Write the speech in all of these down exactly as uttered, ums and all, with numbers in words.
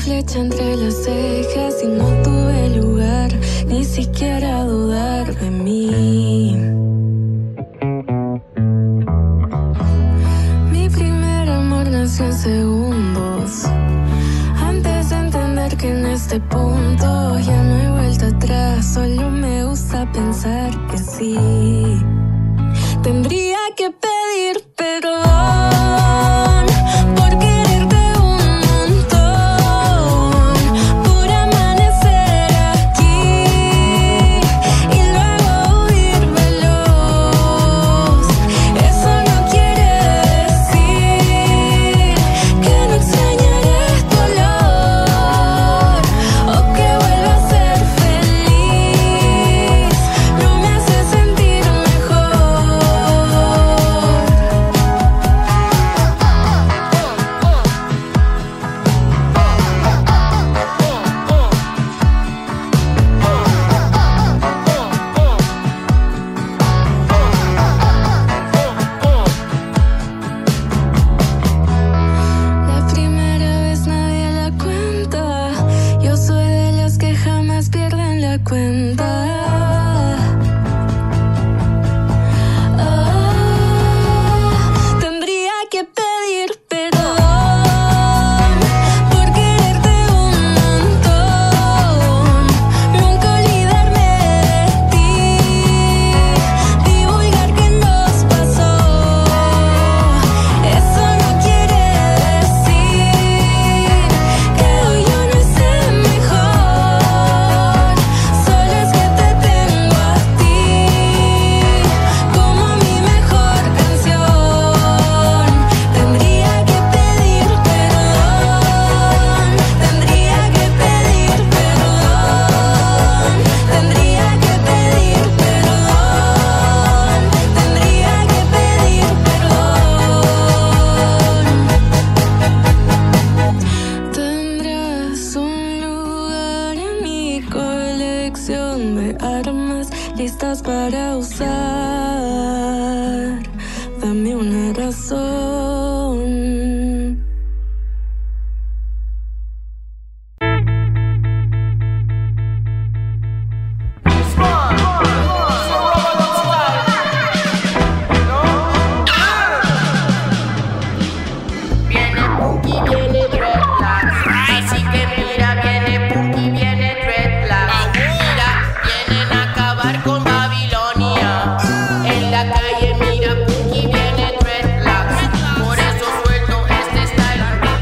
flecha entre las cejas y no tuve lugar ni siquiera a dudar de mí. Mi primer amor nació en segundos, antes de entender que en este punto ya no hay vuelta atrás. Solo me gusta pensar que sí. Tendría que pedir perdón por quererte un montón, por amanecer aquí y luego huir veloz. Eso no quiere decir que no extrañaré tu olor o que vuelva a ser feliz. No me hace sentir mejor. La primera vez nadie la cuenta. Yo soy de las que jamás pierden la cuenta. Ah, tendría que pedir perdón por quererte un montón, nunca olvidarme de ti, divulgar que nos pasó. Eso no quiere decir que hoy yo no esté mejor. Solo es que te tengo a ti como mi mejor canción. Tendría que pedir perdón, tendría que pedir perdón, tendría que pedir perdón, tendría que pedir perdón. Tendrás un lugar en mi colección de armas listas para usar. Dame una razón. Viene Punky, viene Dreadlocks. Así que mira, viene Punky, viene Dreadlocks. Mira, vienen a acabar con Babilonia. En la calle, mira, Punky, viene Dreadlocks. Por eso suelto este style.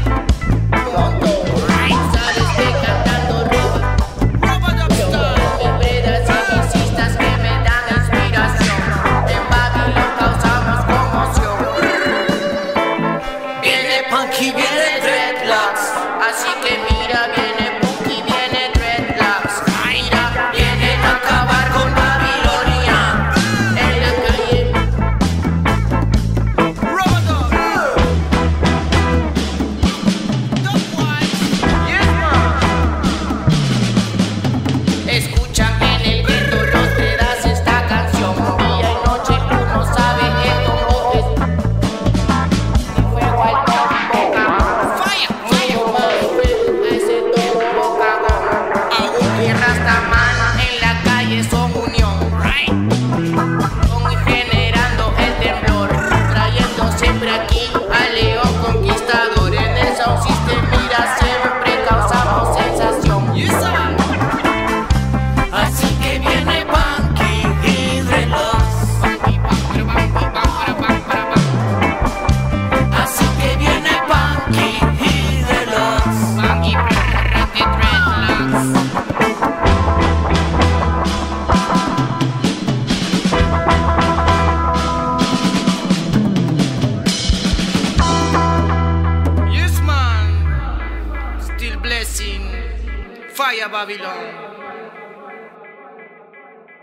Sabes que cantando roba. Hebredas y visistas que me dan inspiración. En Babilón causamos conmoción. Viene Punky, viene Dreadlocks. Así que mira, viene Punky, viene Dreadlocks. Mira, vienen a acabar con Babilonia. En la calle. Escuchan en el gueto los pedazos esta canción. Día y noche uno sabe esto no es. Fuego al toque boca. Fire, fire, a ese toque boca. Tierra hasta mano en la calle son unión. Son generando el temblor, trayendo siempre aquí al león conquistador. En el sound system mira siempre causamos sensación. Así que viene Punky y Dreadlocks. Así que viene Punky y Dreadlocks. Punky y Dreadlocks. Yes, man. Still blessing. Fire Babylon.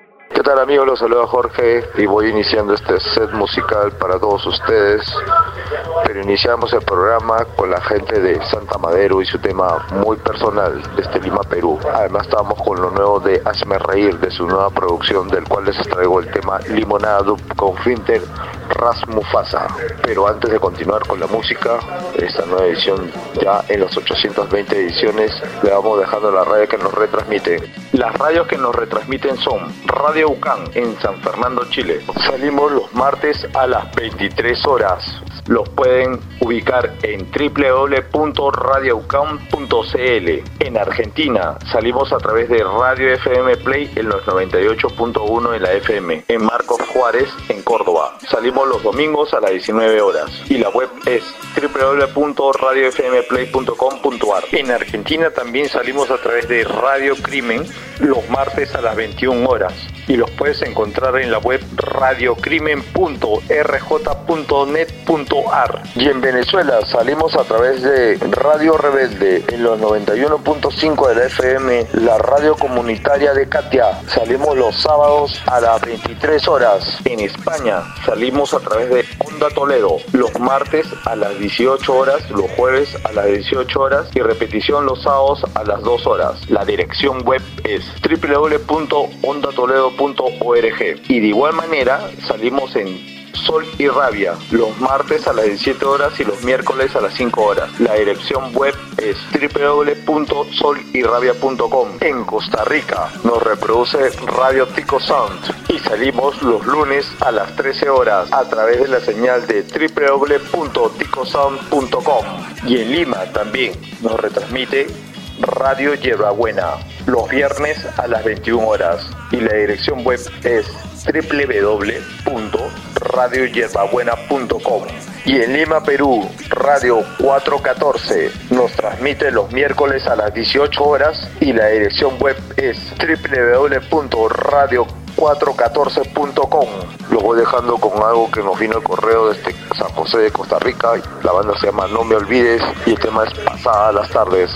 ¿Qué tal, amigos? Los saluda Jorge y voy iniciando este set musical para todos ustedes. Pero iniciamos el programa con la gente de Santa Madero y su tema muy personal desde Lima, Perú. Además estamos con lo nuevo de Hazme Reír, de su nueva producción, del cual les traigo el tema Limonada con Finter Ras Mufasa. Pero antes de continuar con la música, esta nueva edición ya en las ochocientas veinte ediciones, le vamos dejando la radio que nos retransmite. Las radios que nos retransmiten son Radio Ucán en San Fernando, Chile. Salimos los martes a las veintitrés horas. Los pueden ubicar en doble u doble u doble u punto radio ucam punto c l. En Argentina salimos a través de Radio F M Play en los noventa y ocho punto uno en la F M. En Marcos Juárez, en Córdoba. Salimos los domingos a las diecinueve horas. Y la web es doble u doble u doble u punto radio f m play punto com punto a r. En Argentina también salimos a través de Radio Crimen los martes a las veintiuna horas. Y los puedes encontrar en la web radiocrimen punto r j punto net punto a r. Y en Venezuela salimos a través de Radio Rebelde en los noventa y uno punto cinco de la F M, la radio comunitaria de Catia. Salimos los sábados a las veintitrés horas. En España salimos a través de Onda Toledo los martes a las dieciocho horas, los jueves a las dieciocho horas y repetición los sábados a las dos horas. La dirección web es doble u doble u doble u punto onda toledo punto org. Y de igual manera salimos en Sol y Rabia los martes a las diecisiete horas y los miércoles a las cinco horas. La dirección web es doble u doble u doble u punto sol y rabia punto com. En Costa Rica nos reproduce Radio Tico Sound y salimos los lunes a las trece horas a través de la señal de doble u doble u doble u punto tico sound punto com. Y en Lima también nos retransmite Radio Hierbabuena los viernes a las veintiuna horas y la dirección web es doble u doble u doble u punto radio hierbabuena punto com. Y en Lima, Perú, Radio cuatrocientos catorce nos transmite los miércoles a las dieciocho horas y la dirección web es doble u doble u doble u punto radio cuatrocientos catorce punto com. Lo voy dejando con algo que nos vino el correo desde San José de Costa Rica. La banda se llama No Me Olvides y el tema es Pasada las Tardes.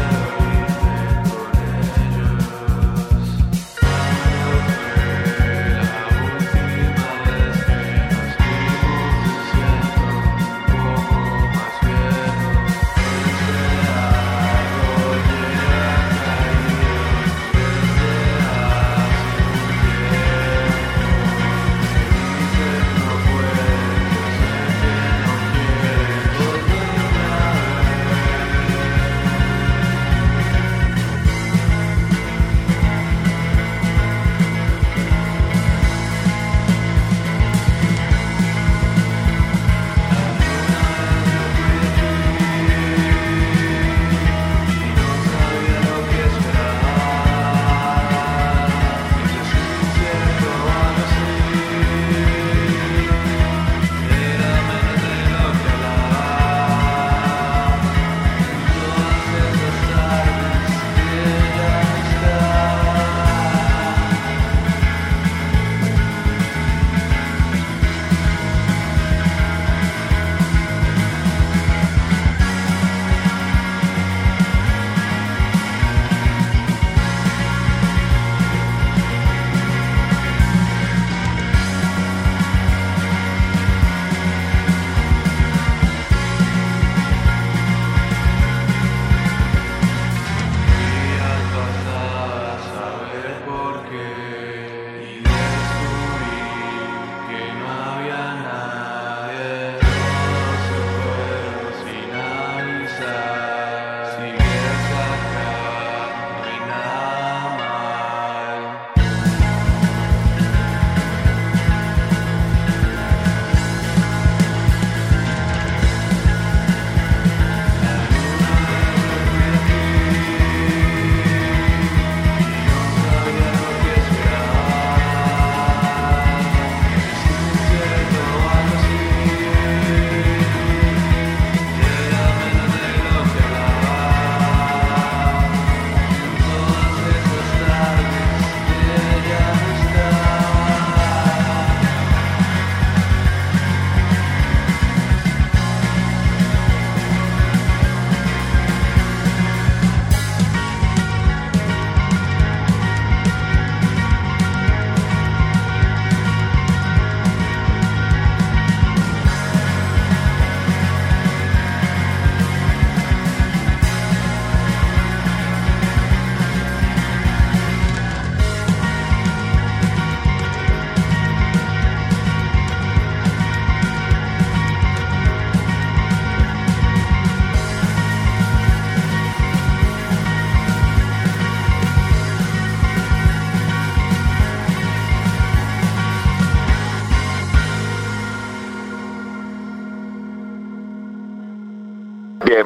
Escapan, no quiero ir con ellos.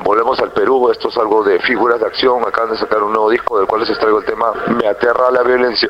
Volvemos al Perú, esto es algo de Figuras de Acción, acaban de sacar un nuevo disco del cual les traigo el tema Me aterra la violencia.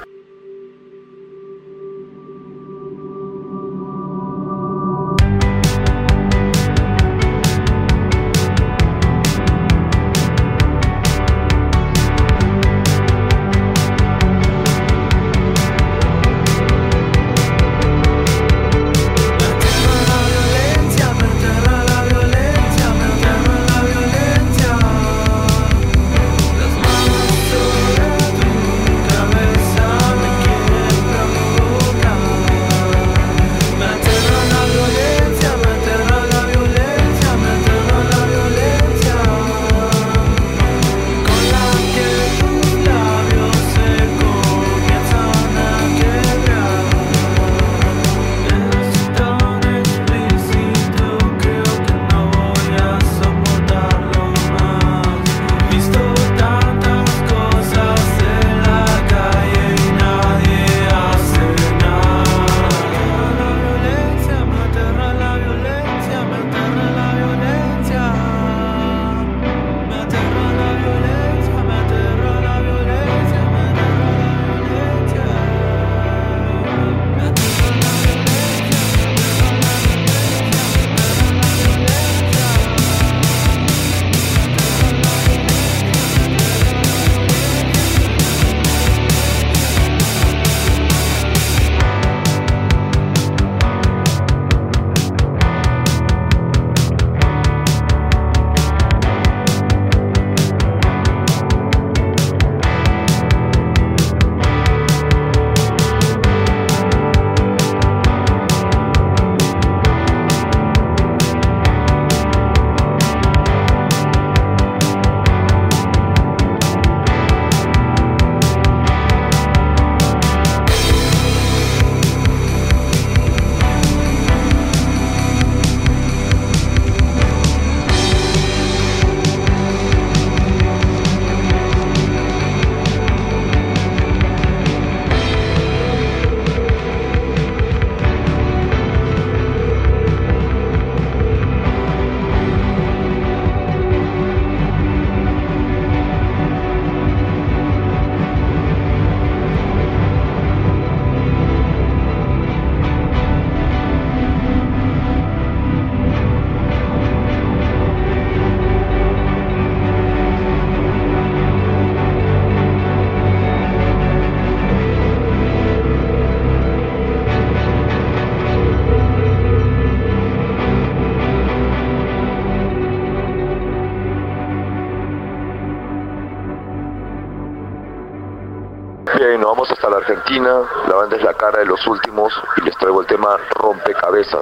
Bien, nos vamos hasta la Argentina, la banda es La Cara de los Últimos y les traigo el tema Rompecabezas.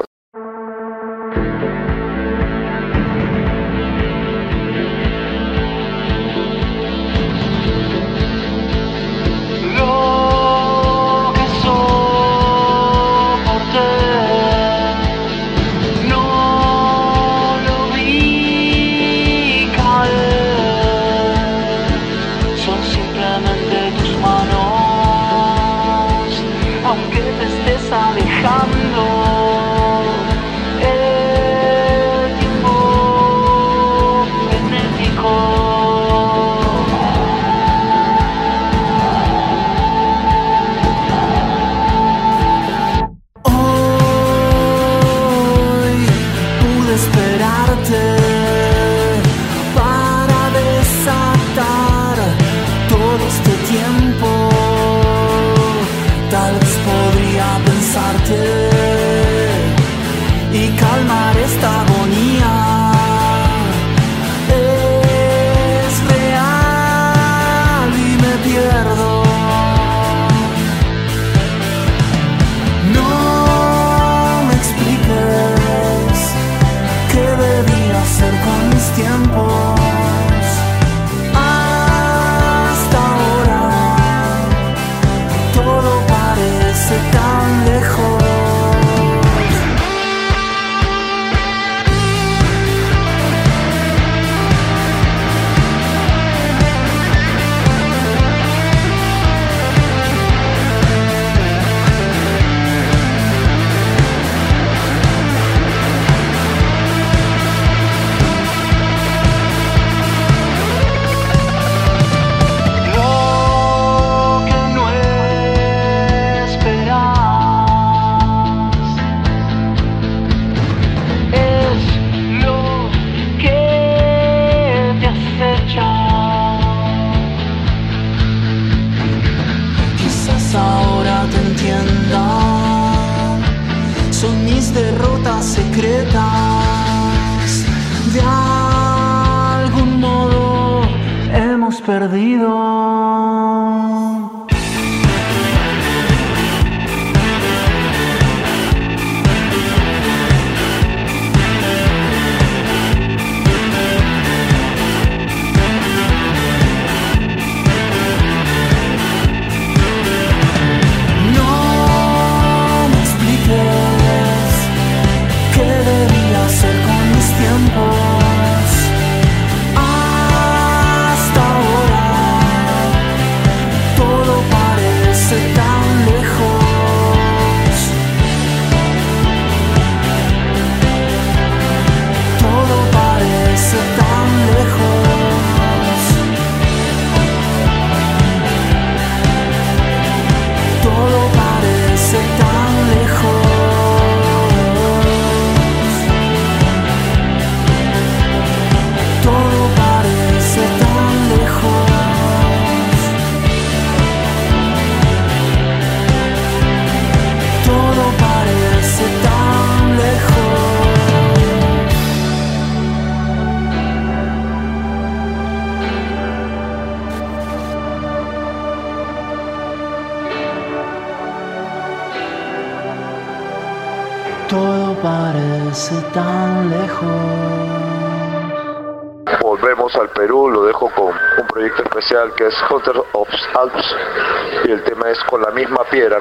Aunque te estés alejando, el tiempo frenético. Hoy pude esperarte para desatar todo este tiempo. Tal vez podría pensarte y calmar esta agonía. Es real y me pierdo. No me expliques qué debía hacer con mis tiempos. Hasta ahora todo parece tan lejos. entiendan. Son mis derrotas secretas. De algún modo hemos perdido. Todo parece tan lejos. Volvemos al Perú, lo dejo con un proyecto especial que es Hunter of Alps y el tema es Con la misma piedra.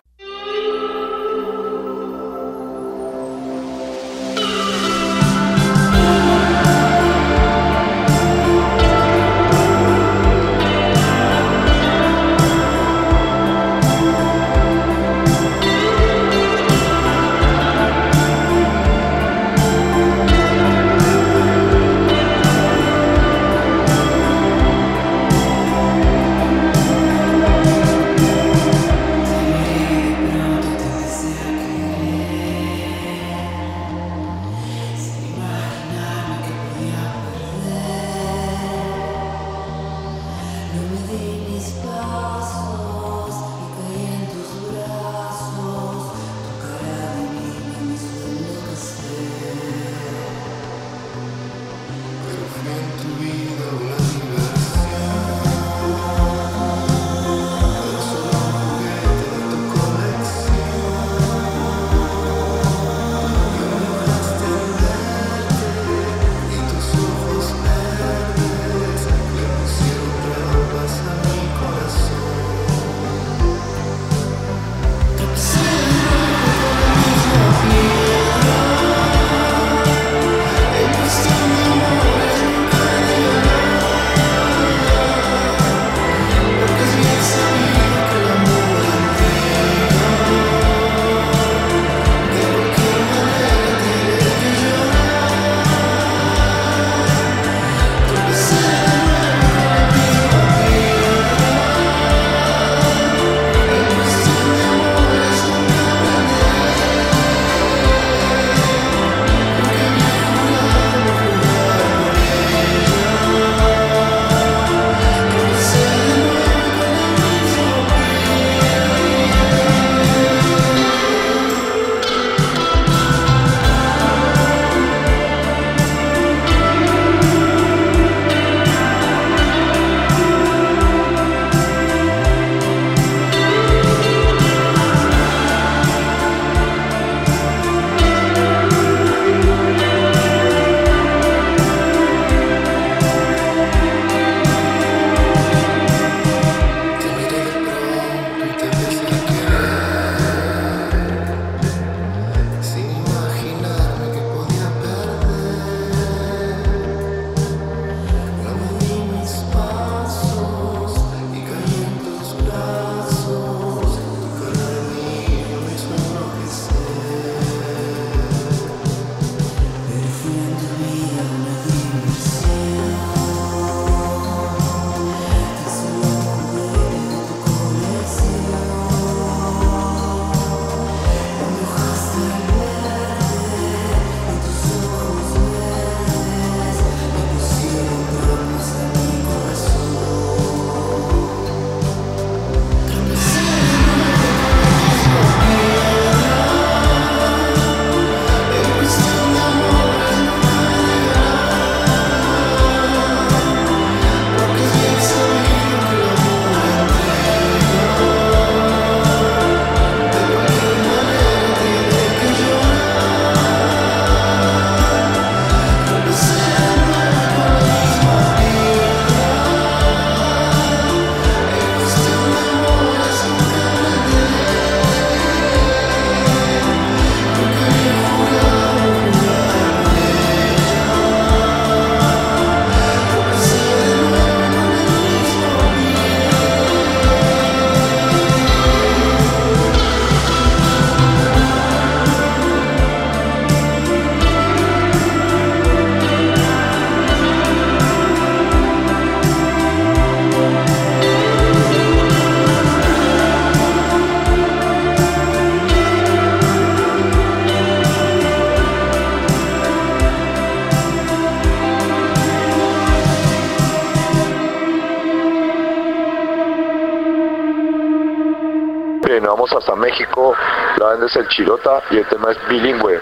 Vamos hasta México, la banda es El Chirota y el tema es Bilingüe.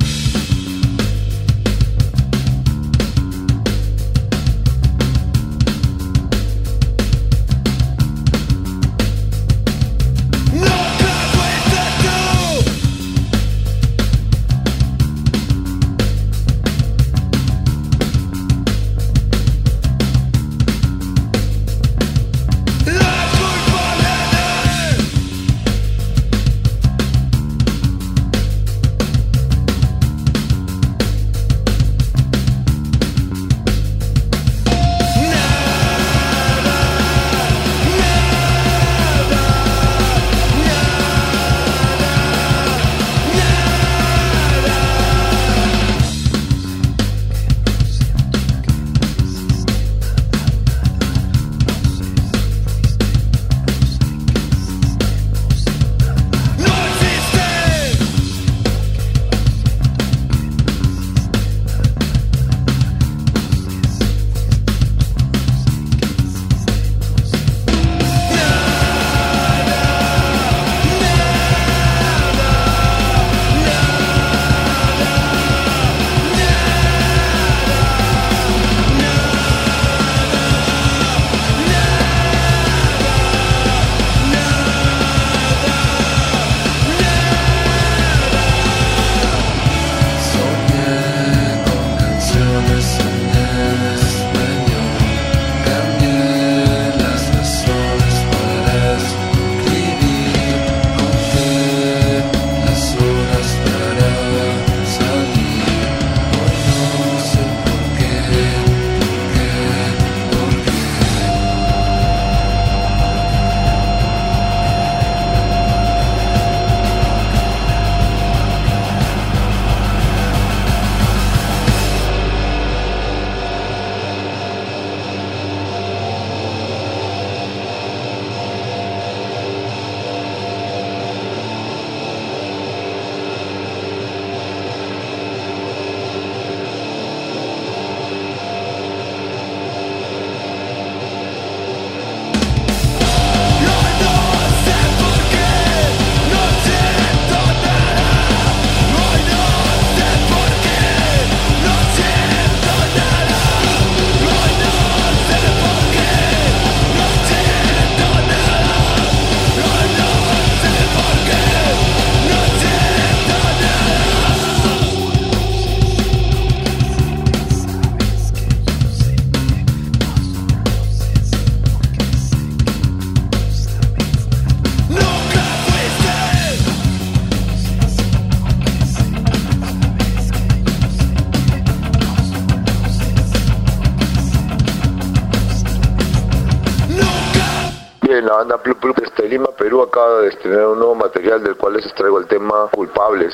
La banda Plup Plup desde Lima, Perú, acaba de estrenar un nuevo material del cual les traigo el tema Culpables.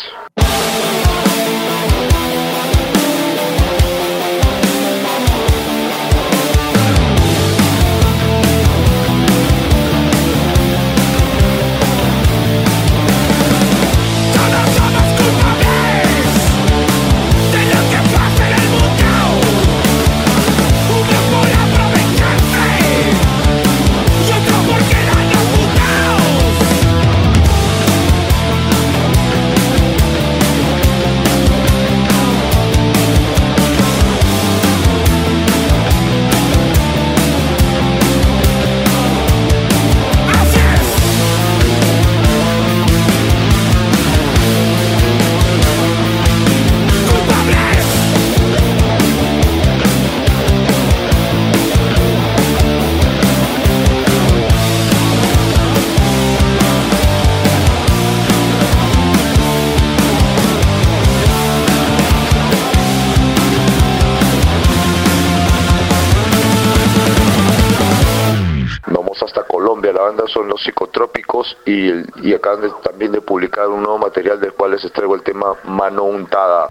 La banda son Los Psicotrópicos y, y acaban de, también de publicar un nuevo material del cual les traigo el tema Mano Untada.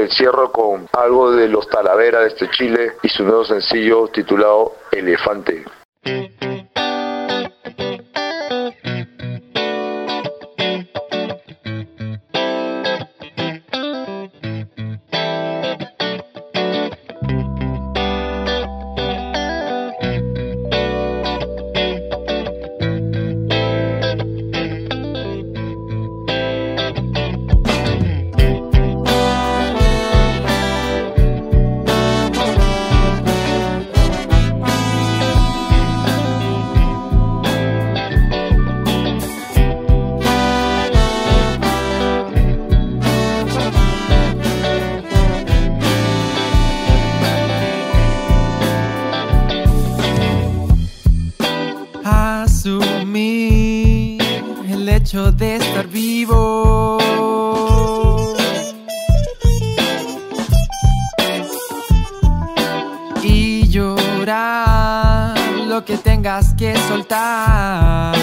Eh, cierro con algo de los Talavera desde Chile y su nuevo sencillo titulado Elefante. De estar vivo y llorar lo que tengas que soltar.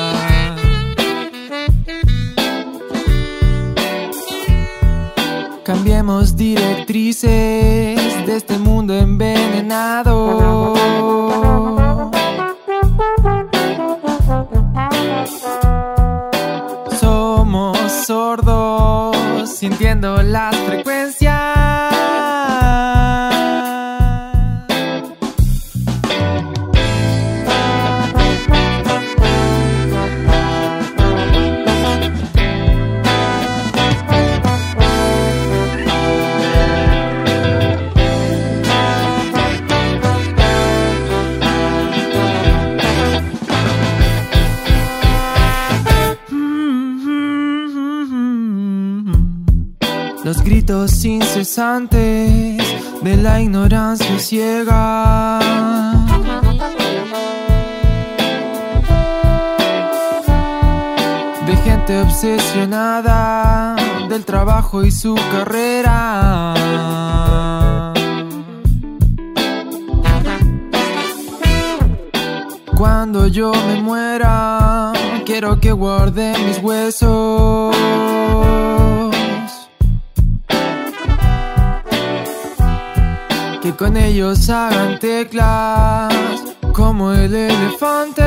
Cambiemos directrices de este mundo envenenado. Sordos, sintiendo las frecuencias. Los gritos incesantes de la ignorancia ciega. De gente obsesionada del trabajo y su carrera. Cuando yo me muera, quiero que guarde mis huesos. Que con ellos hagan teclas como el elefante.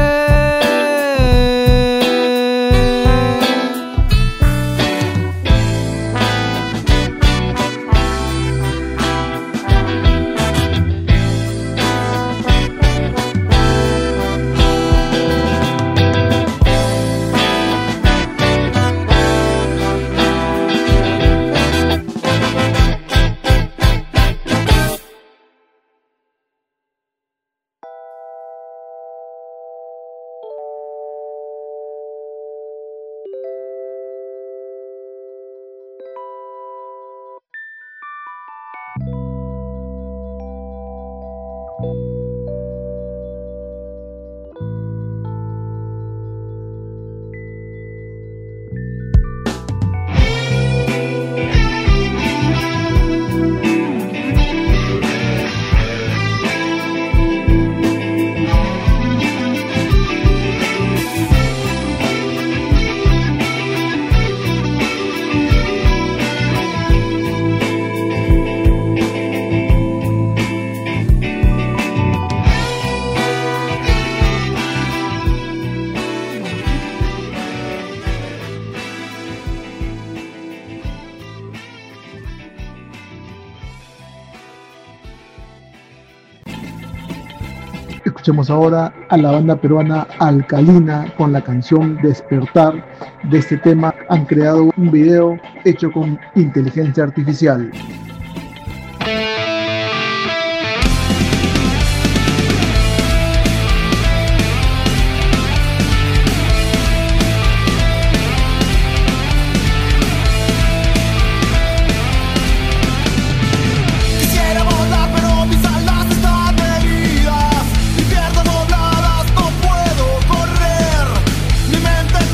Escuchemos ahora a la banda peruana Alcalina con la canción Despertar. De este tema han creado un video hecho con inteligencia artificial.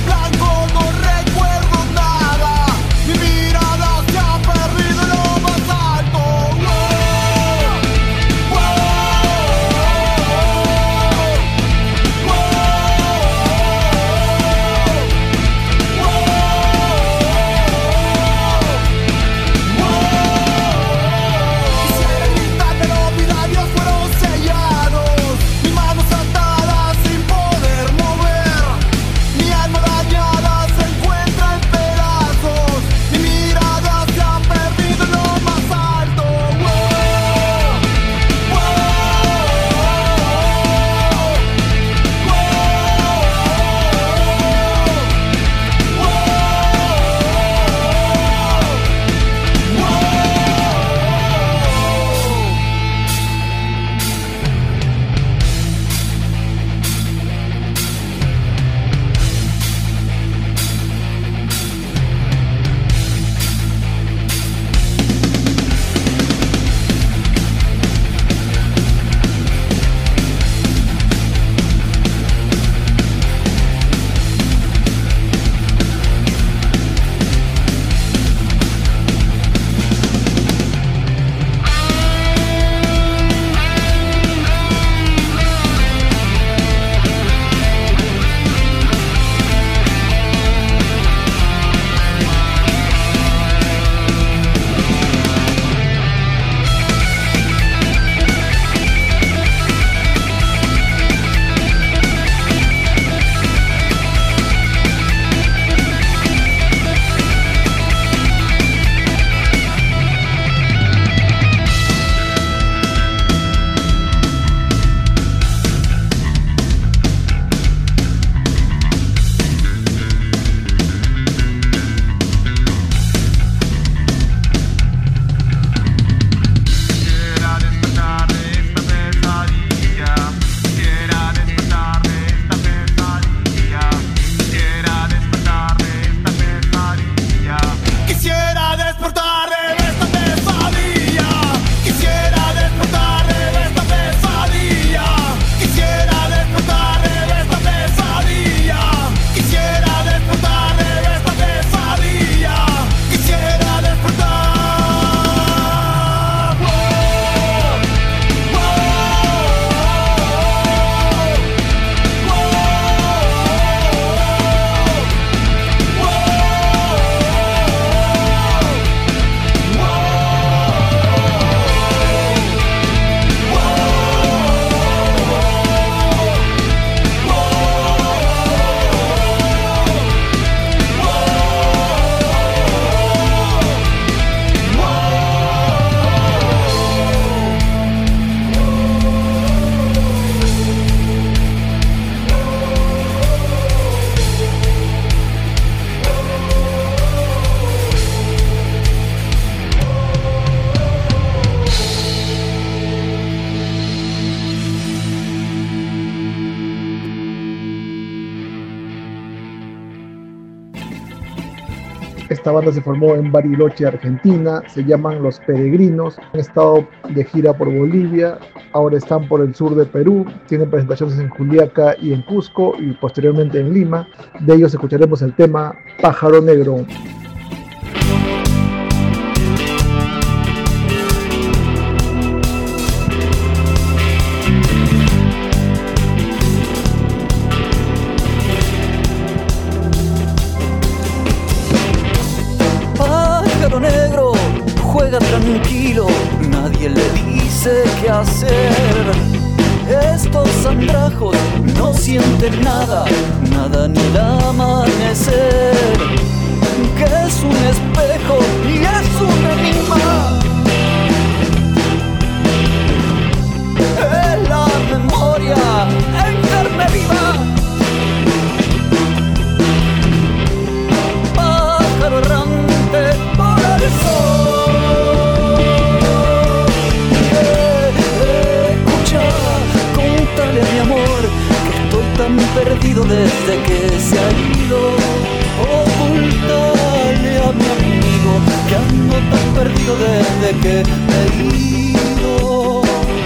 Mi mirada se ha perdido en lo más Esta banda se formó en Bariloche, Argentina. Se llaman Los Peregrinos. Han estado de gira por Bolivia. Ahora están por el sur de Perú. Tienen presentaciones en Juliaca y en Cusco y posteriormente en Lima. De ellos escucharemos el tema Pájaro Negro. Negro juega tranquilo, nadie le dice qué hacer. Estos andrajos no sienten nada, nada ni el amanecer. Que es un espejo y es un enigma. Es la memoria en carne viva. Pájaro errante por el sol. Eh, eh, escucha, contale a mi amor que estoy tan perdido desde que se ha ido. Ocultale a mi amigo que ando tan perdido desde que me he ido.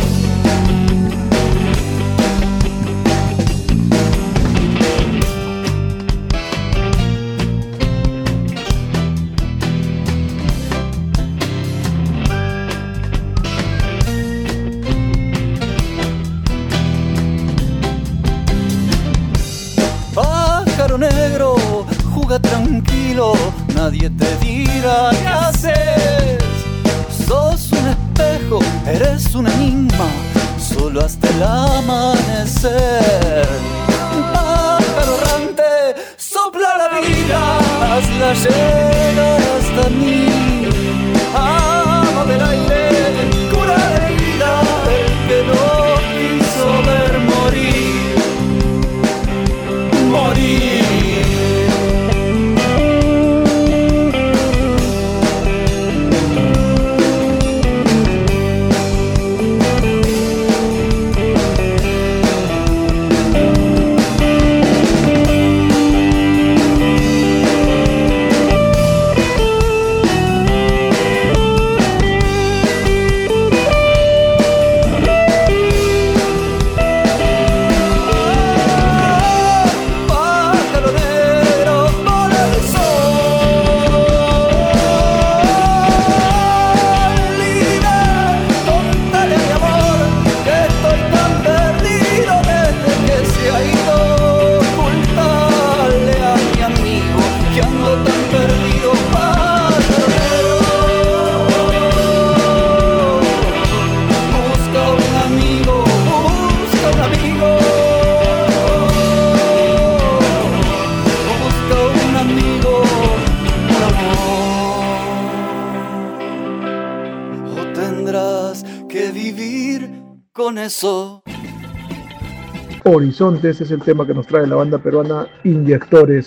Negro, juega tranquilo, nadie te dirá qué haces. Sos un espejo, eres un enigma, solo hasta el amanecer. Un pájaro errante, sopla la vida, hazla llegar hasta mí. Ama del aire, cura la herida, el que no quiso ver morir, morir. Eso. Horizontes es el tema que nos trae la banda peruana Inyectores.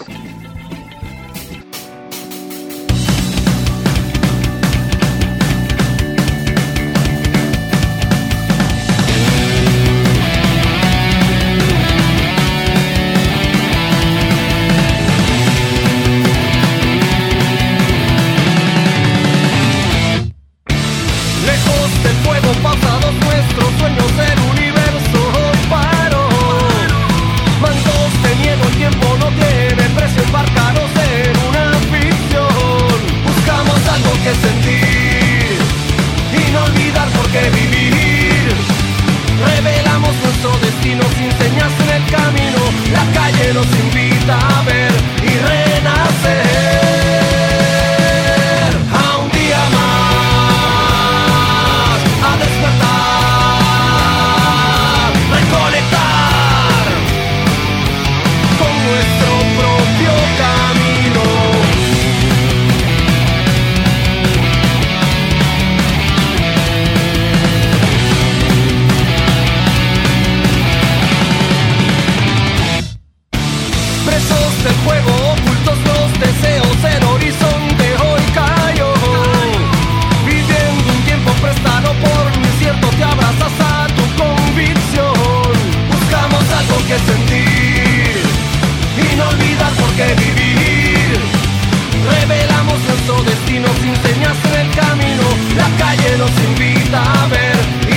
señas en el camino, la calle nos invita a ver y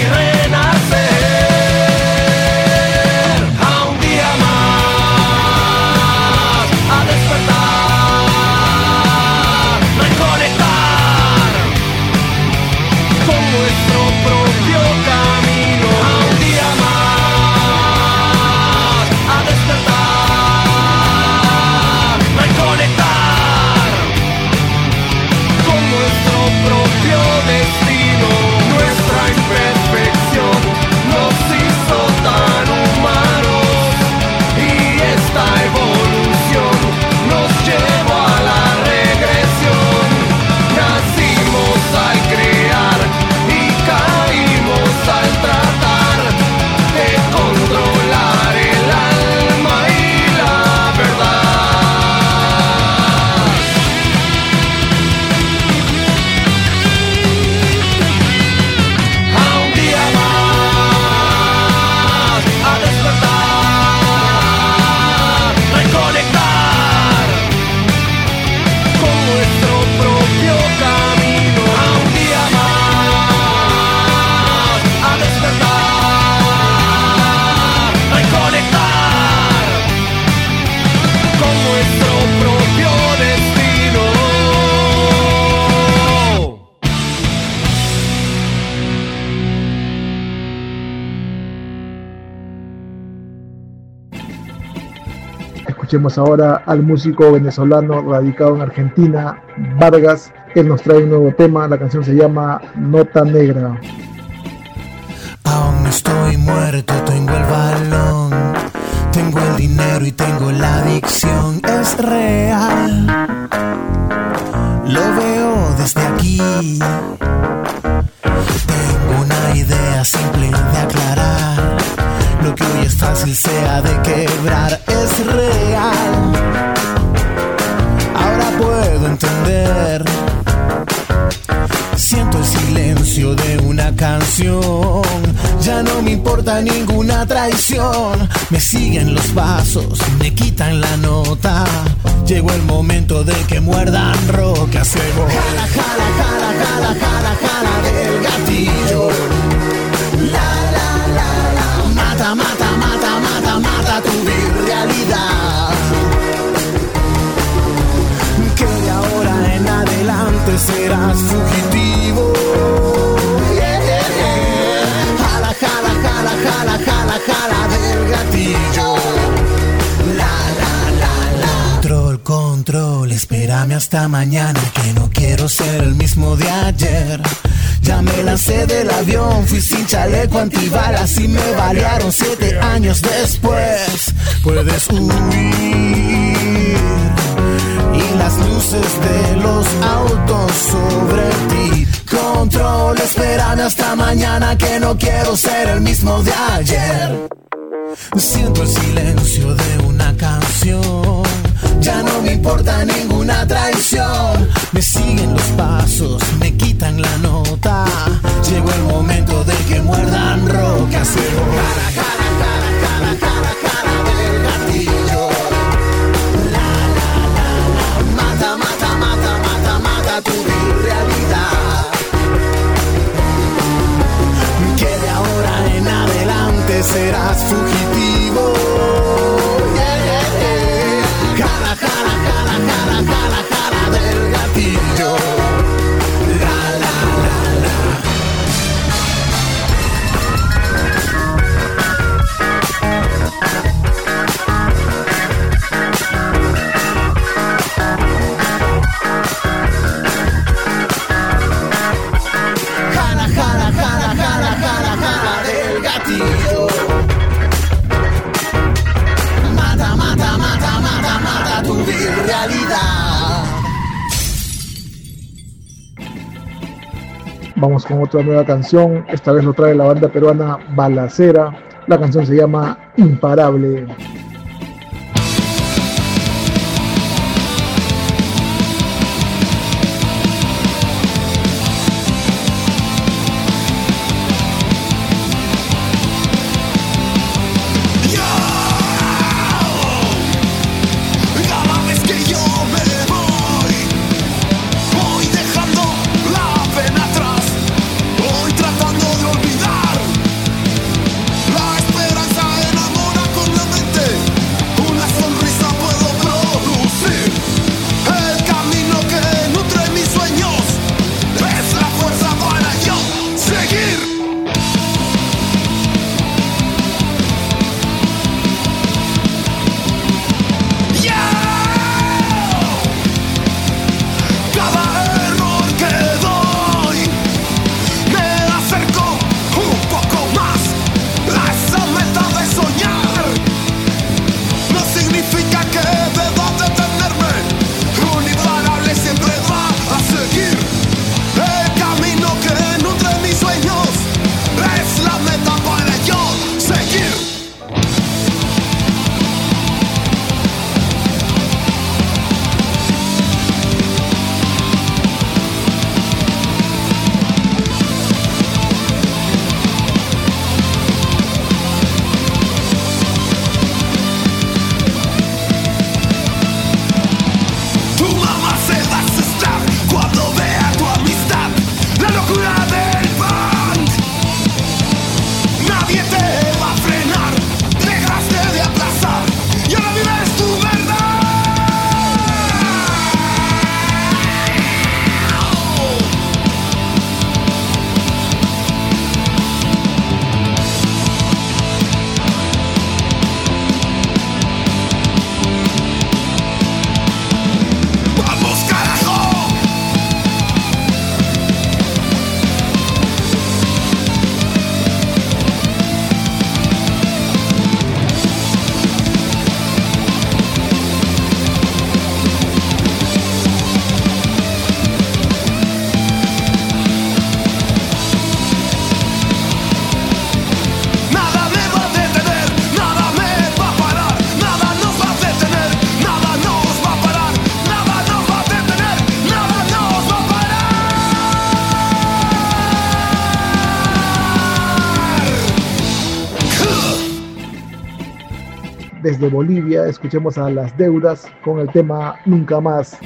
renacer a un día más, a despertar, reconectar con nuestro propio camino, a un día más, a despertar, reconectar con nuestro propio destino. Nuestra imperfección nos hizo tan humanos y esta evolución nos llevó a la regresión. Nacimos al crear y caímos al tratar de controlar el alma y la verdad. A un día más, a despertar, reconectar con nuestro propio camino, a un día más, a despertar, reconectar con nuestro propio destino. Escuchemos ahora al músico venezolano radicado en Argentina, Vargas. Él nos trae un nuevo tema, la canción se llama Nota Negra. Aún no estoy muerto, tengo el balón, tengo el dinero y tengo la adicción. Es real, lo veo desde aquí. Tengo una idea simple de aclarar. Lo que hoy es fácil se ha de quebrar. Es real, ahora puedo entender. Siento el silencio de una canción. Ya no me importa ninguna traición. Me siguen los pasos, me quitan la nota. Llegó el momento de que muerdan rocas. Jala, jala, jala, jala, jala, jala del gatillo. La, la, la, la. Mata, mata, mata, mata, mata tu irrealidad. Que de ahora en adelante serás fugitivo. Yeah, yeah, yeah. Jala, jala, jala, jala, jala, jala del gatillo. La, la, la, la. Control, control, espérame hasta mañana, que no quiero ser el mismo de ayer. Ya me lancé del avión, fui sin chaleco antibalas y me balearon siete años después. Puedes huir y las luces de los autos sobre ti. Control, espérame hasta mañana, que no quiero ser el mismo de ayer. Siento el silencio de una canción. Ya no me importa ninguna traición. Me siguen los pasos, me quitan la nota. Llegó el momento de que muerdan rocas. Jala, jala, jala, jala, jala, jala del gatillo. La, la, la, la. Mata, mata, mata, mata, mata tu irrealidad. Que de ahora en adelante serás fugitivo. Yeah, yeah, yeah. Jala, jala, jala, jala, jala, jala del gatillo. La, la, la, la. Jala, jala, jala, jala, jala, jala del gatillo. Mata, mata, mata, mata, mata tu irrealidad. Vamos con otra nueva canción, esta vez lo trae la banda peruana Balacera. La canción se llama Imparable. Cada vez que yo me voy, voy dejando desde Bolivia. Escuchemos a Las Deudas con el tema Nunca Más.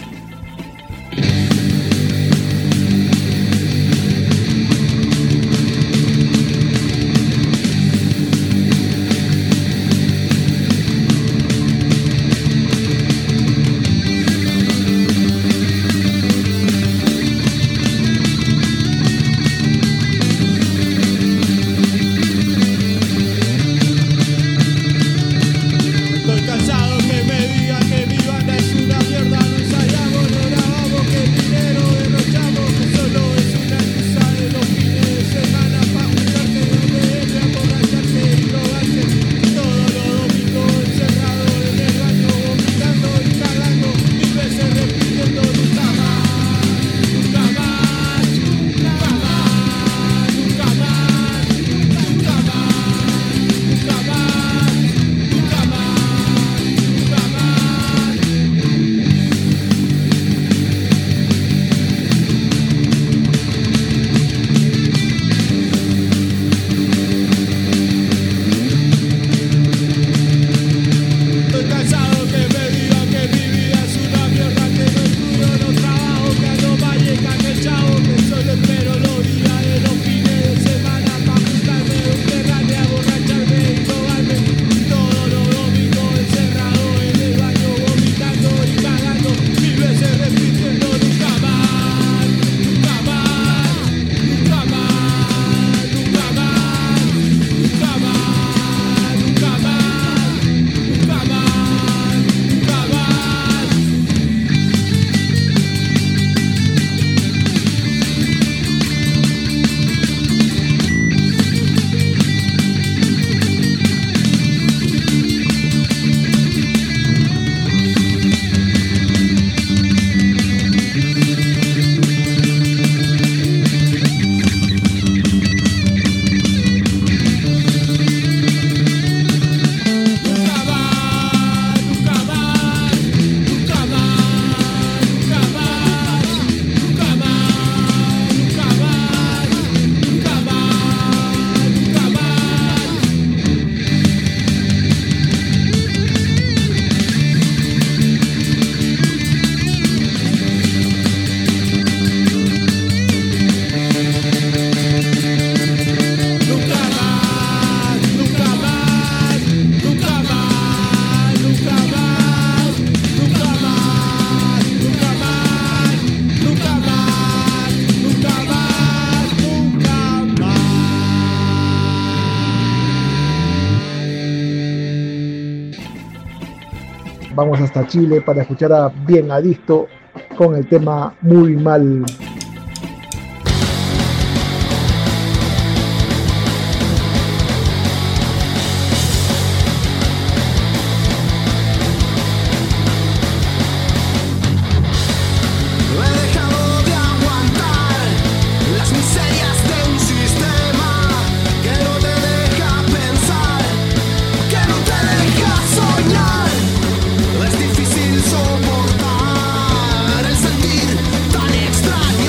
Vamos hasta Chile para escuchar a Bien Adicto con el tema Muy Mal. Es difícil soportar el sentir tan extraño.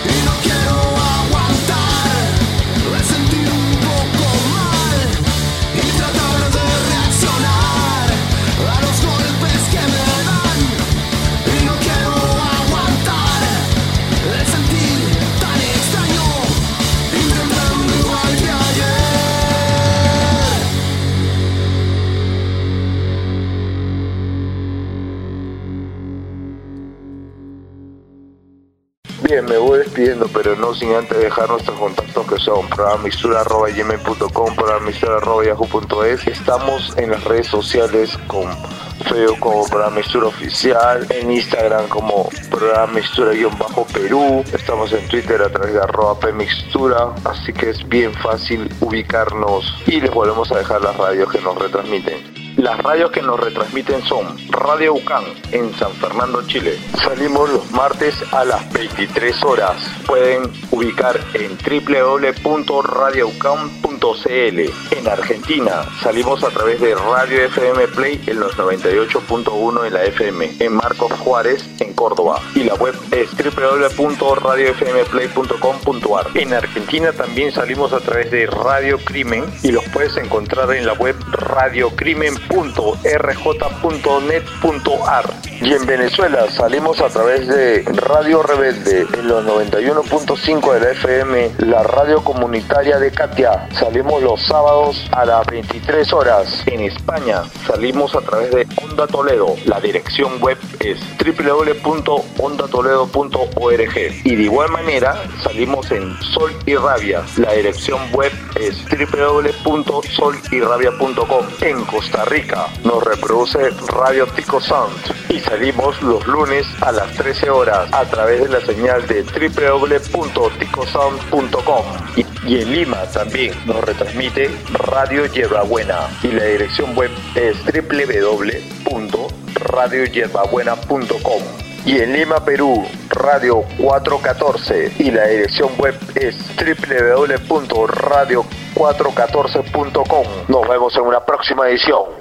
Bien, me voy despidiendo, pero no sin antes dejar nuestros contactos, que son programistura arroba gmail punto com, programistura arroba yahoo punto es. Estamos en las redes sociales con Facebook como Programistura Oficial, en Instagram como Programistura-Perú, estamos en Twitter a través de arroba Pmixtura, así que es bien fácil ubicarnos y les volvemos a dejar las radios que nos retransmiten. Las radios que nos retransmiten son Radio Ucán en San Fernando, Chile. Salimos los martes a las veintitrés horas. Pueden ubicar en doble u doble u doble u punto radio ucán punto c l. En Argentina salimos a través de Radio F M Play en los noventa y ocho punto uno en la F M, en Marcos Juárez, en Córdoba. Y la web es doble u doble u doble u punto radio f m play punto com punto a r. En Argentina también salimos a través de Radio Crimen y los puedes encontrar en la web radio crimen punto r j punto net punto a r. Y en Venezuela salimos a través de Radio Rebelde en los noventa y uno punto cinco de la F M, la radio comunitaria de Catia. Salimos los sábados a las veintitrés horas. En España salimos a través de Onda Toledo. La dirección web es doble u doble u doble u punto onda toledo punto org. Y de igual manera salimos en Sol y Rabia. La dirección web es doble u doble u doble u punto sol y rabia punto com. En Costa Rica nos reproduce Radio Tico Sound y salimos los lunes a las trece horas a través de la señal de doble u doble u doble u punto tico sound punto com. Y, y en Lima también nos retransmite Radio Hierbabuena y la dirección web es doble u doble u doble u punto radio hierbabuena punto com. Y en Lima, Perú, Radio cuatrocientos catorce y la dirección web es doble u doble u doble u punto radio cuatrocientos catorce punto com. Nos vemos en una próxima edición.